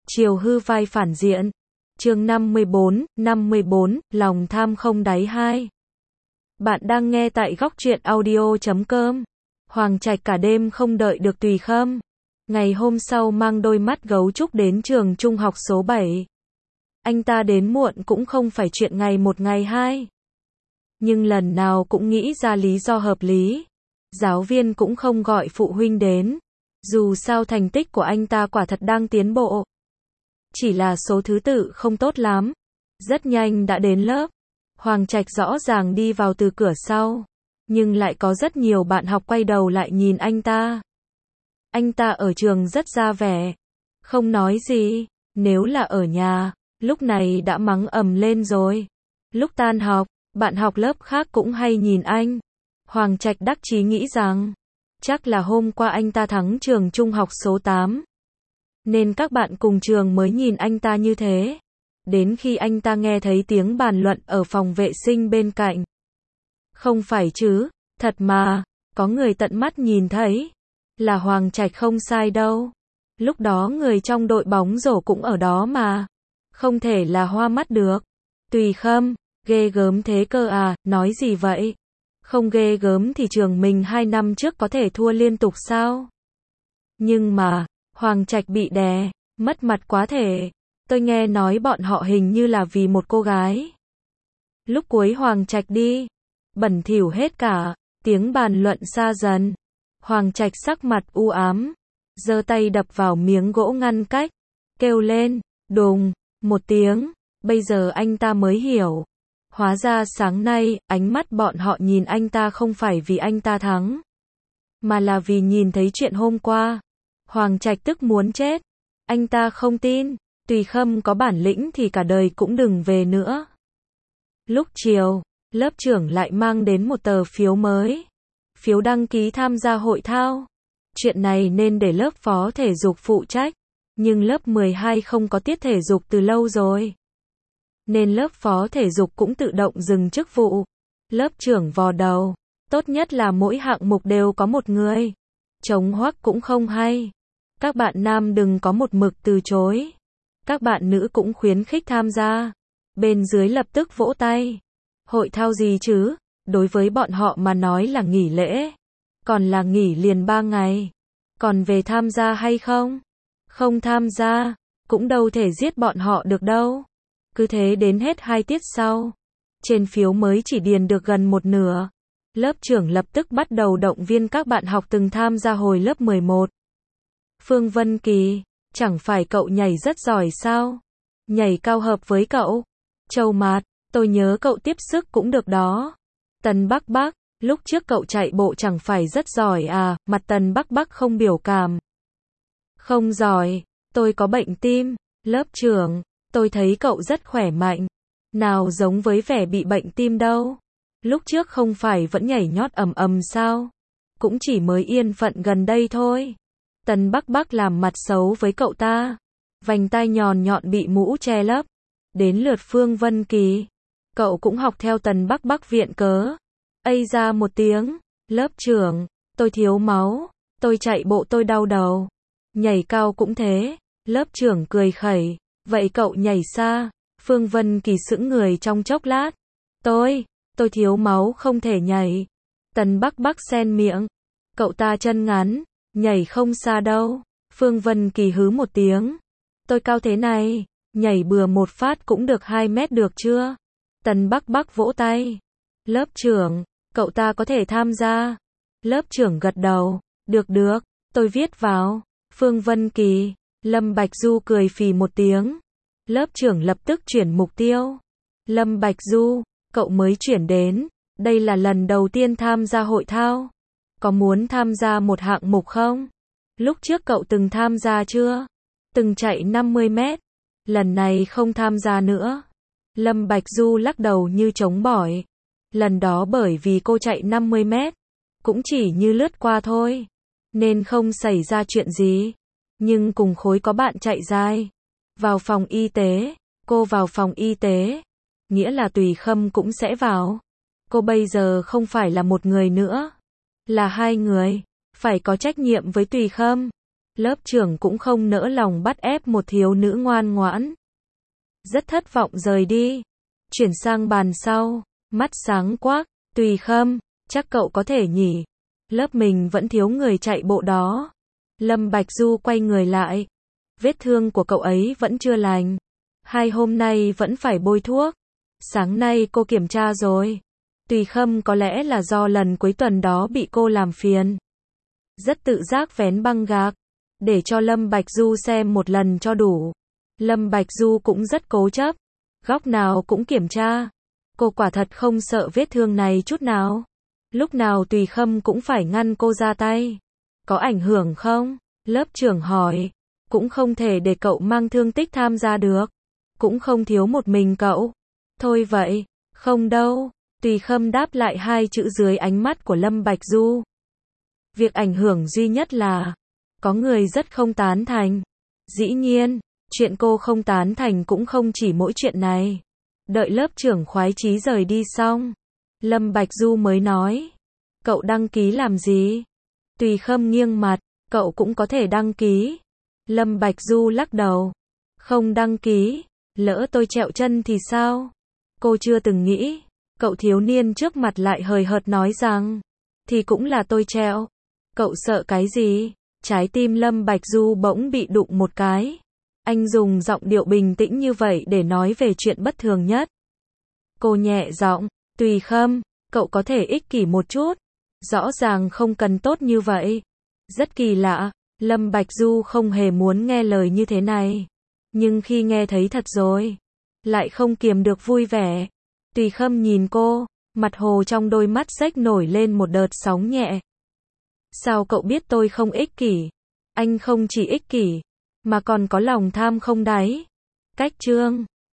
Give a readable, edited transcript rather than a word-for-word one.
Chiều hư vai phản diện. Chương 54, lòng tham không đáy 2. Bạn đang nghe tại góc truyện audio.com. Hoàng Trạch cả đêm không đợi được Tùy Khâm. Ngày hôm sau mang đôi mắt gấu trúc đến trường trung học số 7. Anh ta đến muộn cũng không phải chuyện ngày một ngày hai. Nhưng lần nào cũng nghĩ ra lý do hợp lý. Giáo viên cũng không gọi phụ huynh đến. Dù sao thành tích của anh ta quả thật đang tiến bộ. Chỉ là số thứ tự không tốt lắm. Rất nhanh đã đến lớp. Hoàng Trạch rõ ràng đi vào từ cửa sau. Nhưng lại có rất nhiều bạn học quay đầu lại nhìn anh ta. Anh ta ở trường rất ra vẻ. Không nói gì. Nếu là ở nhà, lúc này đã mắng ầm lên rồi. Lúc tan học, bạn học lớp khác cũng hay nhìn anh. Hoàng Trạch đắc chí nghĩ rằng, chắc là hôm qua anh ta thắng trường trung học số 8. Nên các bạn cùng trường mới nhìn anh ta như thế. Đến khi anh ta nghe thấy tiếng bàn luận ở phòng vệ sinh bên cạnh. Không phải chứ, thật mà, có người tận mắt nhìn thấy. Là Hoàng Trạch không sai đâu. Lúc đó người trong đội bóng rổ cũng ở đó mà. Không thể là hoa mắt được. Tùy Khâm, ghê gớm thế cơ à, nói gì vậy? Không ghê gớm thì trường mình 2 năm trước có thể thua liên tục sao? Nhưng mà, Hoàng Trạch bị đè, mất mặt quá thể. Tôi nghe nói bọn họ hình như là vì một cô gái. Lúc cuối Hoàng Trạch đi, bẩn thỉu hết cả, tiếng bàn luận xa dần. Hoàng Trạch sắc mặt u ám, giơ tay đập vào miếng gỗ ngăn cách, kêu lên, đùng, một tiếng, bây giờ anh ta mới hiểu. Hóa ra sáng nay, ánh mắt bọn họ nhìn anh ta không phải vì anh ta thắng, mà là vì nhìn thấy chuyện hôm qua. Hoàng Trạch tức muốn chết. Anh ta không tin, Tùy Khâm có bản lĩnh thì cả đời cũng đừng về nữa. Lúc chiều, lớp trưởng lại mang đến một tờ phiếu mới. Phiếu đăng ký tham gia hội thao. Chuyện này nên để lớp phó thể dục phụ trách. Nhưng lớp 12 không có tiết thể dục từ lâu rồi. Nên lớp phó thể dục cũng tự động dừng chức vụ. Lớp trưởng vò đầu. Tốt nhất là mỗi hạng mục đều có một người. Chống hoắc cũng không hay. Các bạn nam đừng có một mực từ chối. Các bạn nữ cũng khuyến khích tham gia. Bên dưới lập tức vỗ tay. Hội thao gì chứ? Đối với bọn họ mà nói là nghỉ lễ. Còn là nghỉ liền 3 ngày. Còn về tham gia hay không? Không tham gia, cũng đâu thể giết bọn họ được đâu. Cứ thế đến hết 2 tiết sau. Trên phiếu mới chỉ điền được gần một nửa. Lớp trưởng lập tức bắt đầu động viên các bạn học từng tham gia hồi lớp 11. Phương Vân Kỳ, chẳng phải cậu nhảy rất giỏi sao? Nhảy cao hợp với cậu. Châu Mạt, tôi nhớ cậu tiếp sức cũng được đó. Tần Bắc Bắc, lúc trước cậu chạy bộ chẳng phải rất giỏi à? Mặt Tần Bắc Bắc không biểu cảm. Không giỏi, tôi có bệnh tim. Lớp trưởng, tôi thấy cậu rất khỏe mạnh. Nào giống với vẻ bị bệnh tim đâu. Lúc trước không phải vẫn nhảy nhót ầm ầm sao? Cũng chỉ mới yên phận gần đây thôi. Tần Bắc Bắc làm mặt xấu với cậu ta. Vành tai nhọn nhọn bị mũ che lấp. Đến lượt Phương Vân Kỳ. Cậu cũng học theo Tần Bắc Bắc viện cớ. Ây ra một tiếng. Lớp trưởng, tôi thiếu máu. Tôi chạy bộ tôi đau đầu. Nhảy cao cũng thế. Lớp trưởng cười khẩy. Vậy cậu nhảy xa. Phương Vân Kỳ sững người trong chốc lát. Tôi thiếu máu không thể nhảy. Tần Bắc Bắc xen miệng. Cậu ta chân ngắn. Nhảy không xa đâu. Phương Vân Kỳ hứ một tiếng. Tôi cao thế này. Nhảy bừa một phát cũng được 2 mét được chưa? Tần Bắc Bắc vỗ tay. Lớp trưởng, cậu ta có thể tham gia. Lớp trưởng gật đầu. Được, tôi viết vào. Phương Vân Kỳ. Lâm Bạch Du cười phì một tiếng. Lớp trưởng lập tức chuyển mục tiêu. Lâm Bạch Du, cậu mới chuyển đến. Đây là lần đầu tiên tham gia hội thao. Có muốn tham gia một hạng mục không? Lúc trước cậu từng tham gia chưa? Từng chạy 50 mét. Lần này không tham gia nữa. Lâm Bạch Du lắc đầu như chống bỏi. Lần đó bởi vì cô chạy 50 mét. Cũng chỉ như lướt qua thôi. Nên không xảy ra chuyện gì. Nhưng cùng khối có bạn chạy dài. Vào phòng y tế. Cô vào phòng y tế. Nghĩa là Tùy Khâm cũng sẽ vào. Cô bây giờ không phải là một người nữa. Là 2 người. Phải có trách nhiệm với Tùy Khâm. Lớp trưởng cũng không nỡ lòng bắt ép một thiếu nữ ngoan ngoãn. Rất thất vọng rời đi. Chuyển sang bàn sau, mắt sáng quắc, Tùy Khâm, chắc cậu có thể nhỉ. Lớp mình vẫn thiếu người chạy bộ đó. Lâm Bạch Du quay người lại. Vết thương của cậu ấy vẫn chưa lành. 2 hôm nay vẫn phải bôi thuốc. Sáng nay cô kiểm tra rồi. Tùy Khâm có lẽ là do lần cuối tuần đó bị cô làm phiền. Rất tự giác vén băng gạc. Để cho Lâm Bạch Du xem một lần cho đủ. Lâm Bạch Du cũng rất cố chấp. Góc nào cũng kiểm tra. Cô quả thật không sợ vết thương này chút nào. Lúc nào Tùy Khâm cũng phải ngăn cô ra tay. Có ảnh hưởng không? Lớp trưởng hỏi. Cũng không thể để cậu mang thương tích tham gia được. Cũng không thiếu một mình cậu. Thôi vậy. Không đâu. Tùy Khâm đáp lại 2 chữ dưới ánh mắt của Lâm Bạch Du. Việc ảnh hưởng duy nhất là có người rất không tán thành. Dĩ nhiên, chuyện cô không tán thành cũng không chỉ mỗi chuyện này. Đợi lớp trưởng khoái chí rời đi xong, Lâm Bạch Du mới nói. Cậu đăng ký làm gì? Tùy Khâm nghiêng mặt, cậu cũng có thể đăng ký. Lâm Bạch Du lắc đầu. Không đăng ký, lỡ tôi trẹo chân thì sao? Cô chưa từng nghĩ. Cậu thiếu niên trước mặt lại hời hợt nói rằng, thì cũng là tôi trẹo. Cậu sợ cái gì? Trái tim Lâm Bạch Du bỗng bị đụng một cái. Anh dùng giọng điệu bình tĩnh như vậy để nói về chuyện bất thường nhất. Cô nhẹ giọng, Tùy Khâm, cậu có thể ích kỷ một chút. Rõ ràng không cần tốt như vậy. Rất kỳ lạ, Lâm Bạch Du không hề muốn nghe lời như thế này. Nhưng khi nghe thấy thật rồi, lại không kiềm được vui vẻ. Tùy Khâm nhìn cô, mặt hồ trong đôi mắt rách nổi lên một đợt sóng nhẹ. Sao cậu biết tôi không ích kỷ? Anh không chỉ ích kỷ, mà còn có lòng tham không đáy. Cách chương